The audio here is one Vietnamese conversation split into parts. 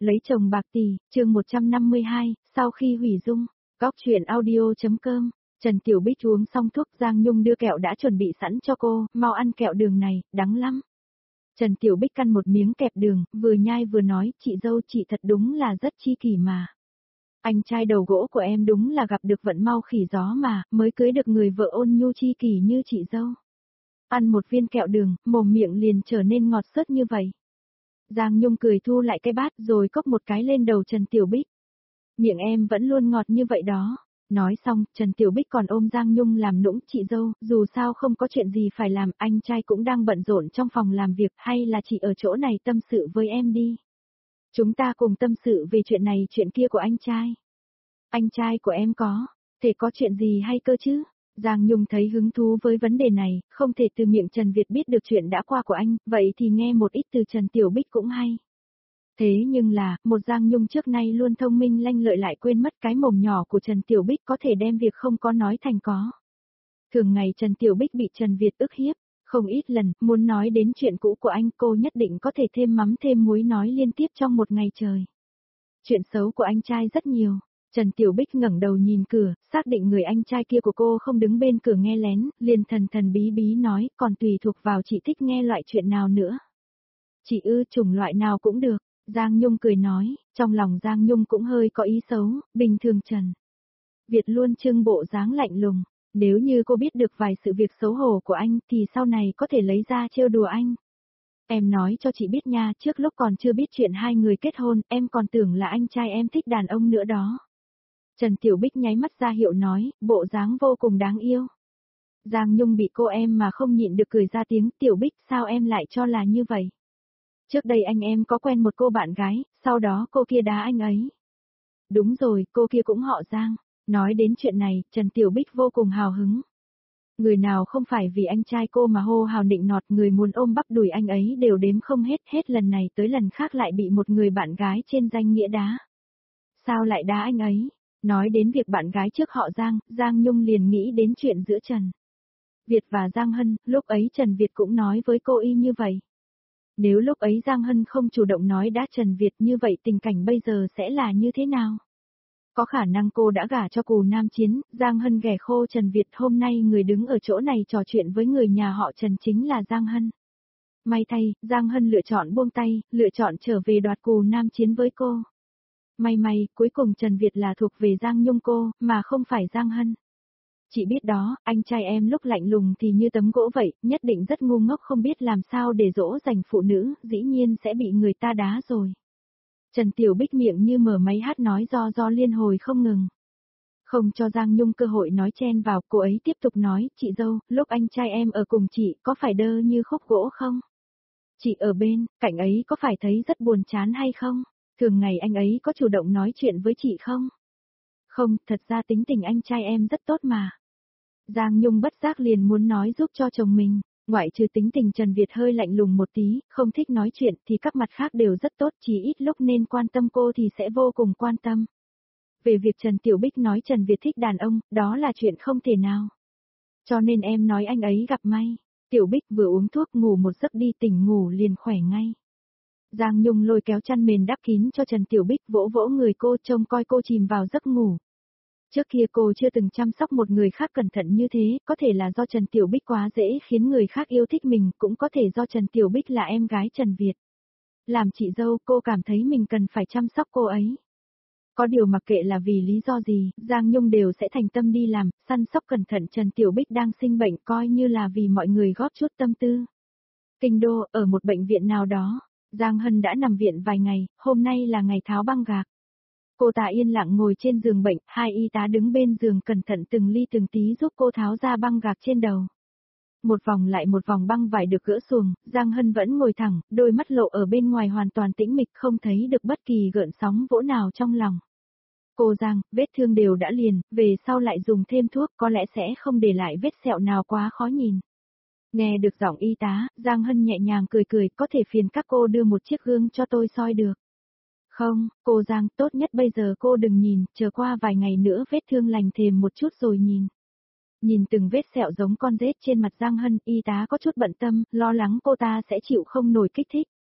Lấy chồng bạc tỷ, chương 152, sau khi hủy dung. Góc truyện audio.com. Trần Tiểu Bích uống xong thuốc, Giang Nhung đưa kẹo đã chuẩn bị sẵn cho cô, mau ăn kẹo đường này, đắng lắm. Trần Tiểu Bích căn một miếng kẹp đường, vừa nhai vừa nói, chị dâu chị thật đúng là rất chi kỷ mà. Anh trai đầu gỗ của em đúng là gặp được vận mau khỉ gió mà, mới cưới được người vợ ôn nhu chi kỷ như chị dâu. Ăn một viên kẹo đường, mồm miệng liền trở nên ngọt xớt như vậy. Giang Nhung cười thu lại cái bát rồi cốc một cái lên đầu Trần Tiểu Bích. Miệng em vẫn luôn ngọt như vậy đó. Nói xong, Trần Tiểu Bích còn ôm Giang Nhung làm nũng, chị dâu, dù sao không có chuyện gì phải làm, anh trai cũng đang bận rộn trong phòng làm việc, hay là chị ở chỗ này tâm sự với em đi. Chúng ta cùng tâm sự về chuyện này chuyện kia của anh trai. Anh trai của em có, thể có chuyện gì hay cơ chứ? Giang Nhung thấy hứng thú với vấn đề này, không thể từ miệng Trần Việt biết được chuyện đã qua của anh, vậy thì nghe một ít từ Trần Tiểu Bích cũng hay. Thế nhưng là, một Giang Nhung trước nay luôn thông minh lanh lợi lại quên mất cái mồm nhỏ của Trần Tiểu Bích có thể đem việc không có nói thành có. Thường ngày Trần Tiểu Bích bị Trần Việt ức hiếp, không ít lần, muốn nói đến chuyện cũ của anh cô nhất định có thể thêm mắm thêm muối nói liên tiếp trong một ngày trời. Chuyện xấu của anh trai rất nhiều. Trần Tiểu Bích ngẩng đầu nhìn cửa, xác định người anh trai kia của cô không đứng bên cửa nghe lén, liền thần thần bí bí nói, còn tùy thuộc vào chị thích nghe loại chuyện nào nữa. Chị chủng loại nào cũng được, Giang Nhung cười nói, trong lòng Giang Nhung cũng hơi có ý xấu, bình thường Trần Việt luôn trưng bộ dáng lạnh lùng, nếu như cô biết được vài sự việc xấu hổ của anh thì sau này có thể lấy ra trêu đùa anh. Em nói cho chị biết nha, trước lúc còn chưa biết chuyện hai người kết hôn, em còn tưởng là anh trai em thích đàn ông nữa đó. Trần Tiểu Bích nháy mắt ra hiệu nói, bộ dáng vô cùng đáng yêu. Giang Nhung bị cô em mà không nhịn được cười ra tiếng, Tiểu Bích sao em lại cho là như vậy? Trước đây anh em có quen một cô bạn gái, sau đó cô kia đá anh ấy. Đúng rồi, cô kia cũng họ Giang. Nói đến chuyện này, Trần Tiểu Bích vô cùng hào hứng. Người nào không phải vì anh trai cô mà hô hào nịnh nọt, người muốn ôm bắp đùi anh ấy đều đếm không hết, hết lần này tới lần khác lại bị một người bạn gái trên danh nghĩa đá. Sao lại đá anh ấy? Nói đến việc bạn gái trước họ Giang, Giang Nhung liền nghĩ đến chuyện giữa Trần Việt và Giang Hân, lúc ấy Trần Việt cũng nói với cô y như vậy. Nếu lúc ấy Giang Hân không chủ động nói đã Trần Việt như vậy tình cảnh bây giờ sẽ là như thế nào? Có khả năng cô đã gả cho Cù Nam Chiến, Giang Hân ghẻ khô Trần Việt, hôm nay người đứng ở chỗ này trò chuyện với người nhà họ Trần chính là Giang Hân. May thay, Giang Hân lựa chọn buông tay, lựa chọn trở về đoạt Cù Nam Chiến với cô. May, cuối cùng Trần Việt là thuộc về Giang Nhung cô, mà không phải Giang Hân. Chị biết đó, anh trai em lúc lạnh lùng thì như tấm gỗ vậy, nhất định rất ngu ngốc không biết làm sao để dỗ dành phụ nữ, dĩ nhiên sẽ bị người ta đá rồi. Trần Tiểu Bích miệng như mở máy hát nói do liên hồi không ngừng. Không cho Giang Nhung cơ hội nói chen vào, cô ấy tiếp tục nói, chị dâu, lúc anh trai em ở cùng chị, có phải đơ như khúc gỗ không? Chị ở bên, cạnh ấy có phải thấy rất buồn chán hay không? Thường ngày anh ấy có chủ động nói chuyện với chị không? Không, thật ra tính tình anh trai em rất tốt mà. Giang Nhung bất giác liền muốn nói giúp cho chồng mình, ngoại trừ tính tình Trần Việt hơi lạnh lùng một tí, không thích nói chuyện thì các mặt khác đều rất tốt, chỉ ít lúc nên quan tâm cô thì sẽ vô cùng quan tâm. Về việc Trần Tiểu Bích nói Trần Việt thích đàn ông, đó là chuyện không thể nào. Cho nên em nói anh ấy gặp may. Tiểu Bích vừa uống thuốc ngủ một giấc đi, tỉnh ngủ liền khỏe ngay. Giang Nhung lôi kéo chăn mền đắp kín cho Trần Tiểu Bích, vỗ vỗ người cô trông coi cô chìm vào giấc ngủ. Trước kia cô chưa từng chăm sóc một người khác cẩn thận như thế, có thể là do Trần Tiểu Bích quá dễ khiến người khác yêu thích mình, cũng có thể do Trần Tiểu Bích là em gái Trần Việt. Làm chị dâu, cô cảm thấy mình cần phải chăm sóc cô ấy. Có điều mặc kệ là vì lý do gì, Giang Nhung đều sẽ thành tâm đi làm, săn sóc cẩn thận Trần Tiểu Bích đang sinh bệnh, coi như là vì mọi người góp chút tâm tư. Kinh đô, ở một bệnh viện nào đó, Giang Hân đã nằm viện vài ngày, hôm nay là ngày tháo băng gạc. Cô ta yên lặng ngồi trên giường bệnh, hai y tá đứng bên giường cẩn thận từng ly từng tí giúp cô tháo ra băng gạc trên đầu. Một vòng lại một vòng băng vải được gỡ xuồng, Giang Hân vẫn ngồi thẳng, đôi mắt lộ ở bên ngoài hoàn toàn tĩnh mịch, không thấy được bất kỳ gợn sóng vỗ nào trong lòng. Cô Giang, vết thương đều đã liền, về sau lại dùng thêm thuốc có lẽ sẽ không để lại vết sẹo nào quá khó nhìn. Nghe được giọng y tá, Giang Hân nhẹ nhàng cười, có thể phiền các cô đưa một chiếc gương cho tôi soi được. Không, cô Giang, tốt nhất bây giờ cô đừng nhìn, chờ qua vài ngày nữa vết thương lành thêm một chút rồi nhìn. Nhìn từng vết sẹo giống con rết trên mặt Giang Hân, y tá có chút bận tâm, lo lắng cô ta sẽ chịu không nổi kích thích.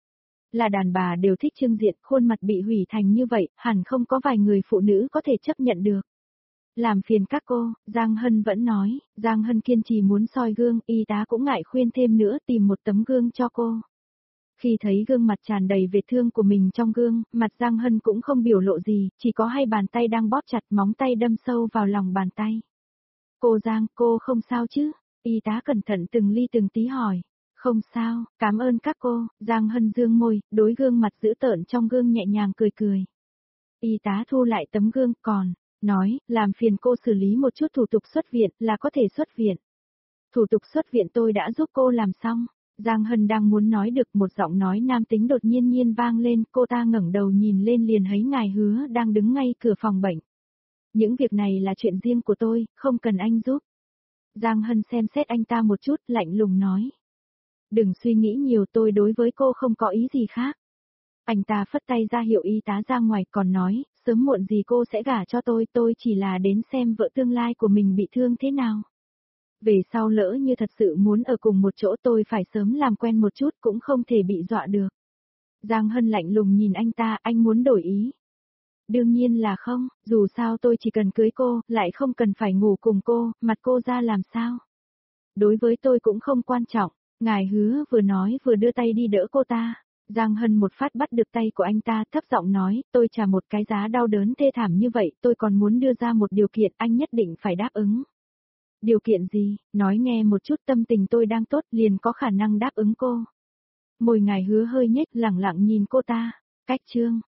Là đàn bà đều thích trưng diện, khuôn mặt bị hủy thành như vậy, hẳn không có vài người phụ nữ có thể chấp nhận được. Làm phiền các cô, Giang Hân vẫn nói, Giang Hân kiên trì muốn soi gương, y tá cũng ngại khuyên thêm nữa tìm một tấm gương cho cô. Khi thấy gương mặt tràn đầy vết thương của mình trong gương, mặt Giang Hân cũng không biểu lộ gì, chỉ có hai bàn tay đang bóp chặt, móng tay đâm sâu vào lòng bàn tay. Cô Giang, cô không sao chứ? Y tá cẩn thận từng ly từng tí hỏi. Không sao, cảm ơn các cô, Giang Hân dương môi, đối gương mặt dữ tợn trong gương nhẹ nhàng cười cười. Y tá thu lại tấm gương, còn, nói, làm phiền cô xử lý một chút thủ tục xuất viện, là có thể xuất viện. Thủ tục xuất viện tôi đã giúp cô làm xong. Giang Hân đang muốn nói được, một giọng nói nam tính đột nhiên vang lên, cô ta ngẩng đầu nhìn lên liền thấy ngài Hứa đang đứng ngay cửa phòng bệnh. Những việc này là chuyện riêng của tôi, không cần anh giúp. Giang Hân xem xét anh ta một chút, lạnh lùng nói. Đừng suy nghĩ nhiều, tôi đối với cô không có ý gì khác. Anh ta phất tay ra hiệu y tá ra ngoài, còn nói, sớm muộn gì cô sẽ gả cho tôi chỉ là đến xem vợ tương lai của mình bị thương thế nào. Về sau lỡ như thật sự muốn ở cùng một chỗ tôi phải sớm làm quen một chút, cũng không thể bị dọa được. Giang Hân lạnh lùng nhìn anh ta, anh muốn đổi ý. Đương nhiên là không, dù sao tôi chỉ cần cưới cô, lại không cần phải ngủ cùng cô, mặt cô ra làm sao. Đối với tôi cũng không quan trọng, ngài Hứa vừa nói vừa đưa tay đi đỡ cô ta. Giang Hân một phát bắt được tay của anh ta, thấp giọng nói, tôi trả một cái giá đau đớn thê thảm như vậy, tôi còn muốn đưa ra một điều kiện, anh nhất định phải đáp ứng. Điều kiện gì, nói nghe một chút, tâm tình tôi đang tốt, liền có khả năng đáp ứng cô. Môi ngài Hứa hơi nhếch, lẳng lặng nhìn cô ta. Cách chương